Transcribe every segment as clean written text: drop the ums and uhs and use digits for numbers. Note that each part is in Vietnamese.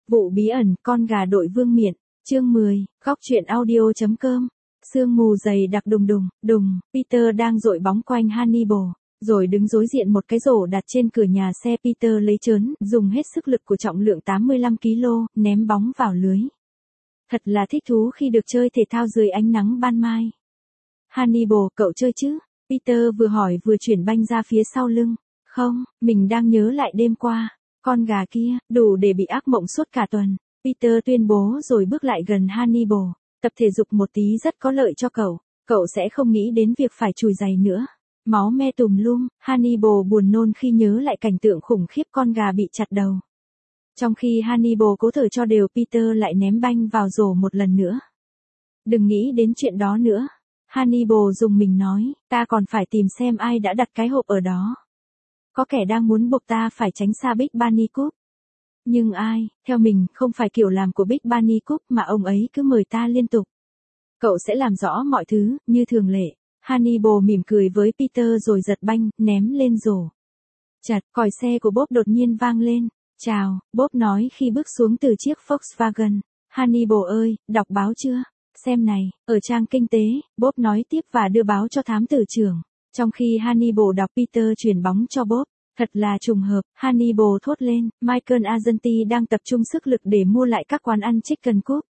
Vụ bí ẩn, con gà đội vương miện. Chương 10, góc truyện audio.com. Sương mù dày đặc đùng đùng, đùng, Peter đang dội bóng quanh Hannibal, rồi đứng đối diện một cái rổ đặt trên cửa nhà xe. Peter lấy trớn, dùng hết sức lực của trọng lượng 85 kg, ném bóng vào lưới. Thật là thích thú khi được chơi thể thao dưới ánh nắng ban mai. Hannibal, cậu chơi chứ? Peter vừa hỏi vừa chuyển banh ra phía sau lưng. Không, mình đang nhớ lại đêm qua. Con gà kia, đủ để bị ác mộng suốt cả tuần. Peter tuyên bố rồi bước lại gần Hannibal. Tập thể dục một tí rất có lợi cho cậu. Cậu sẽ không nghĩ đến việc phải chùi giày nữa. Máu me tùm lum, Hannibal buồn nôn khi nhớ lại cảnh tượng khủng khiếp con gà bị chặt đầu. Trong khi Hannibal cố thở cho đều, Peter lại ném banh vào rổ một lần nữa. Đừng nghĩ đến chuyện đó nữa. Hannibal dùng mình nói, ta còn phải tìm xem ai đã đặt cái hộp ở đó. Có kẻ đang muốn buộc ta phải tránh xa Big Bunny Coop. Nhưng ai, theo mình, không phải kiểu làm của Big Bunny Coop mà ông ấy cứ mời ta liên tục. Cậu sẽ làm rõ mọi thứ, như thường lệ. Hannibal mỉm cười với Peter rồi giật banh, ném lên rổ. Chật, còi xe của Bob đột nhiên vang lên. Chào, Bob nói khi bước xuống từ chiếc Volkswagen. Hannibal ơi, đọc báo chưa? Xem này, ở trang kinh tế, Bob nói tiếp và đưa báo cho thám tử trưởng. Trong khi Hannibal đọc, Peter chuyển bóng cho Bob. Thật là trùng hợp, Hannibal thốt lên, Michael Argenti đang tập trung sức lực để mua lại các quán ăn Chicken Coop.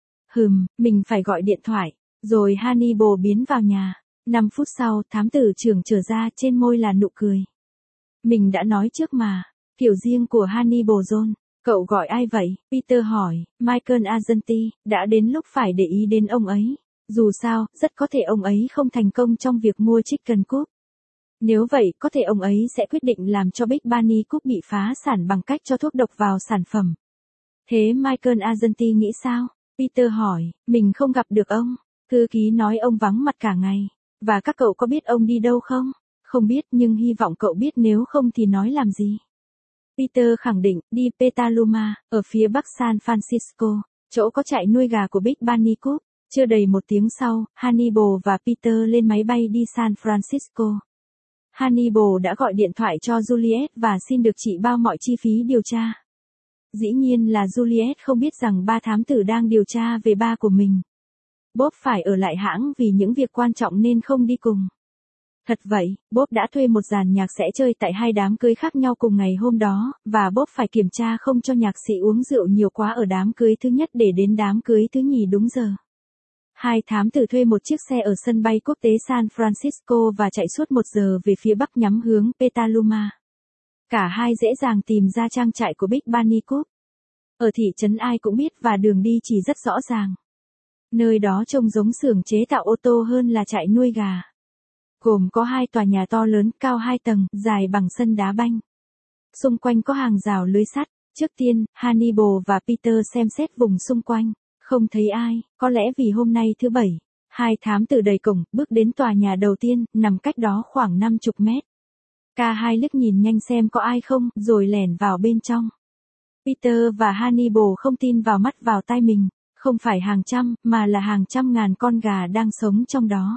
Mình phải gọi điện thoại. Rồi Hannibal biến vào nhà. 5 phút sau, thám tử trưởng trở ra, trên môi là nụ cười. Mình đã nói trước mà, kiểu riêng của Hannibal John. Cậu gọi ai vậy? Peter hỏi. Michael Argenti, đã đến lúc phải để ý đến ông ấy. Dù sao, rất có thể ông ấy không thành công trong việc mua Chicken Coop. Nếu vậy, có thể ông ấy sẽ quyết định làm cho Big Bunny Coop bị phá sản bằng cách cho thuốc độc vào sản phẩm. Thế Michael Argenti nghĩ sao? Peter hỏi. Mình không gặp được ông. Thư ký nói ông vắng mặt cả ngày. Và các cậu có biết ông đi đâu không? Không biết, nhưng hy vọng cậu biết, nếu không thì nói làm gì. Peter khẳng định, đi Petaluma, ở phía bắc San Francisco, chỗ có trại nuôi gà của Big Bunny Coop. Chưa đầy một tiếng sau, Hannibal và Peter lên máy bay đi San Francisco. Hannibal đã gọi điện thoại cho Juliet và xin được chị bao mọi chi phí điều tra. Dĩ nhiên là Juliet không biết rằng ba thám tử đang điều tra về ba của mình. Bob phải ở lại hãng vì những việc quan trọng nên không đi cùng. Thật vậy, Bob đã thuê một dàn nhạc sẽ chơi tại 2 đám cưới khác nhau cùng ngày hôm đó, và Bob phải kiểm tra không cho nhạc sĩ uống rượu nhiều quá ở đám cưới thứ nhất để đến đám cưới thứ nhì đúng giờ. 2 thám tử thuê một chiếc xe ở sân bay quốc tế San Francisco và chạy suốt 1 giờ về phía bắc nhắm hướng Petaluma. Cả hai dễ dàng tìm ra trang trại của Big Bunny Coop. Ở thị trấn ai cũng biết và đường đi chỉ rất rõ ràng. Nơi đó trông giống xưởng chế tạo ô tô hơn là trại nuôi gà. Gồm có 2 tòa nhà to lớn, cao 2 tầng, dài bằng sân đá banh. Xung quanh có hàng rào lưới sắt. Trước tiên, Hannibal và Peter xem xét vùng xung quanh. Không thấy ai, có lẽ vì hôm nay thứ Bảy. 2 thám tử đẩy cổng, bước đến tòa nhà đầu tiên, nằm cách đó khoảng 50 mét. Cả hai liếc nhìn nhanh xem có ai không, rồi lẻn vào bên trong. Peter và Hannibal không tin vào mắt vào tai mình, không phải hàng trăm, mà là hàng trăm ngàn con gà đang sống trong đó.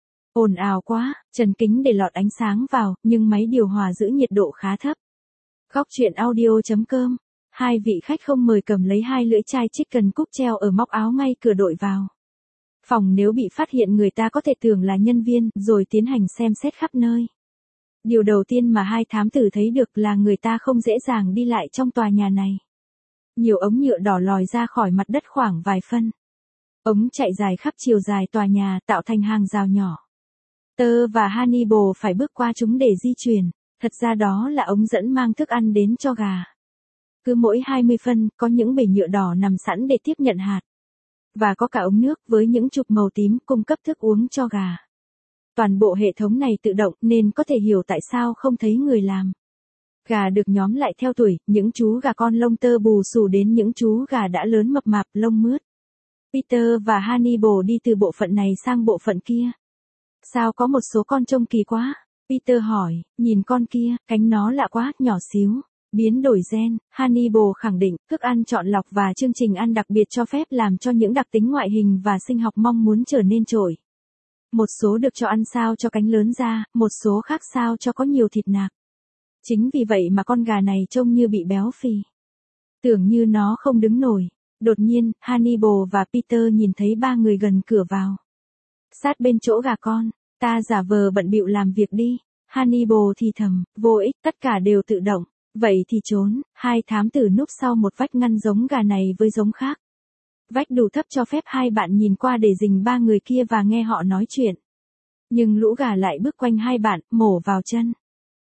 Ồn ào quá, trần kính để lọt ánh sáng vào, nhưng máy điều hòa giữ nhiệt độ khá thấp. Góc truyện audio.com. 2 vị khách không mời cầm lấy 2 lưỡi chai Chicken Coop treo ở móc áo ngay cửa đội vào phòng. Nếu bị phát hiện, người ta có thể tưởng là nhân viên, rồi tiến hành xem xét khắp nơi. Điều đầu tiên mà 2 thám tử thấy được là người ta không dễ dàng đi lại trong tòa nhà này. Nhiều ống nhựa đỏ lòi ra khỏi mặt đất khoảng vài phân. Ống chạy dài khắp chiều dài tòa nhà, tạo thành hàng rào nhỏ. Peter và Hannibal phải bước qua chúng để di chuyển. Thật ra đó là ống dẫn mang thức ăn đến cho gà. Cứ mỗi 20 phân, có những bể nhựa đỏ nằm sẵn để tiếp nhận hạt. Và có cả ống nước với những trục màu tím cung cấp thức uống cho gà. Toàn bộ hệ thống này tự động nên có thể hiểu tại sao không thấy người làm. Gà được nhóm lại theo tuổi, những chú gà con lông tơ bù xù đến những chú gà đã lớn mập mạp, lông mướt. Peter và Hannibal đi từ bộ phận này sang bộ phận kia. Sao có một số con trông kỳ quá? Peter hỏi, nhìn con kia, cánh nó lạ quá, nhỏ xíu. Biến đổi gen, Hannibal khẳng định, thức ăn chọn lọc và chương trình ăn đặc biệt cho phép làm cho những đặc tính ngoại hình và sinh học mong muốn trở nên trội. Một số được cho ăn sao cho cánh lớn ra, một số khác sao cho có nhiều thịt nạc. Chính vì vậy mà con gà này trông như bị béo phì. Tưởng như nó không đứng nổi. Đột nhiên, Hannibal và Peter nhìn thấy ba người gần cửa vào. Sát bên chỗ gà con, ta giả vờ bận bịu làm việc đi. Hannibal thì thầm, vô ích, tất cả đều tự động. Vậy thì trốn, hai thám tử núp sau một vách ngăn giống gà này với giống khác. Vách đủ thấp cho phép hai bạn nhìn qua để rình ba người kia và nghe họ nói chuyện. Nhưng lũ gà lại bước quanh hai bạn, mổ vào chân.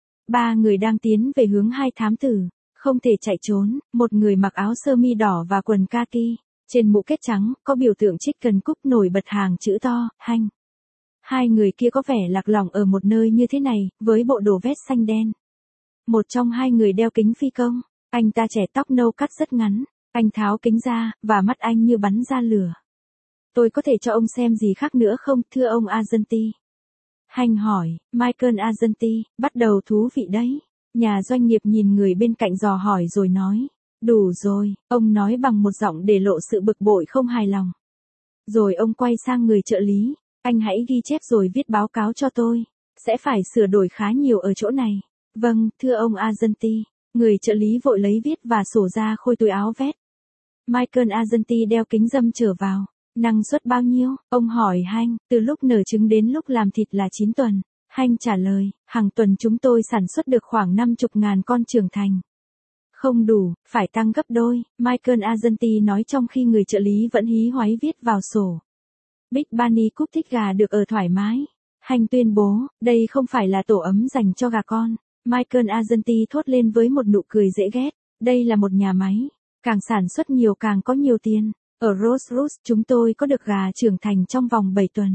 Ba người đang tiến về hướng hai thám tử. Không thể chạy trốn, một người mặc áo sơ mi đỏ và quần kaki. Trên mũ kết trắng, có biểu tượng chicken coop nổi bật hàng chữ to, Hanh. Hai người kia có vẻ lạc lõng ở một nơi như thế này, với bộ đồ vest xanh đen. Một trong hai người đeo kính phi công. Anh ta trẻ tóc nâu cắt rất ngắn. Anh tháo kính ra, và mắt anh như bắn ra lửa. Tôi có thể cho ông xem gì khác nữa không, thưa ông Argenti? Hanh hỏi, Michael Argenti, bắt đầu thú vị đấy. Nhà doanh nghiệp nhìn người bên cạnh dò hỏi rồi nói. Đủ rồi, ông nói bằng một giọng để lộ sự bực bội không hài lòng. Rồi ông quay sang người trợ lý. Anh hãy ghi chép rồi viết báo cáo cho tôi. Sẽ phải sửa đổi khá nhiều ở chỗ này. Vâng, thưa ông Argenti. Người trợ lý vội lấy viết và sổ ra khôi túi áo vest. Michael Argenti đeo kính râm trở vào. Năng suất bao nhiêu? Ông hỏi Hanh, từ lúc nở trứng đến lúc làm thịt là 9 tuần. Hanh trả lời, hàng tuần chúng tôi sản xuất được khoảng 50.000 con trưởng thành. Không đủ, phải tăng gấp đôi, Michael Argenti nói trong khi người trợ lý vẫn hí hoáy viết vào sổ. Big Bunny Coop thích gà được ở thoải mái. Hanh tuyên bố, đây không phải là tổ ấm dành cho gà con. Michael Argenti thốt lên với một nụ cười dễ ghét. Đây là một nhà máy. Càng sản xuất nhiều càng có nhiều tiền. Ở Rose Roost chúng tôi có được gà trưởng thành trong vòng 7 tuần.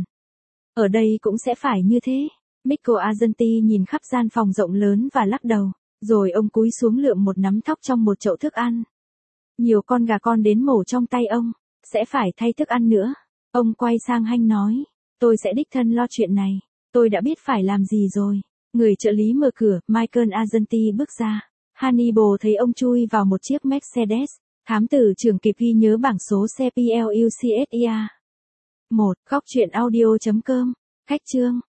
Ở đây cũng sẽ phải như thế. Michael Argenti nhìn khắp gian phòng rộng lớn và lắc đầu. Rồi ông cúi xuống lượm một nắm thóc trong một chậu thức ăn. Nhiều con gà con đến mổ trong tay ông. Sẽ phải thay thức ăn nữa. Ông quay sang Hanh nói. Tôi sẽ đích thân lo chuyện này. Tôi đã biết phải làm gì rồi. Người trợ lý mở cửa, Michael Argenti bước ra. Hannibal thấy ông chui vào một chiếc Mercedes. Thám tử trưởng kịp ghi nhớ bảng số xe PLUCSIA. 1. Góc truyện audio.com. Khách chương.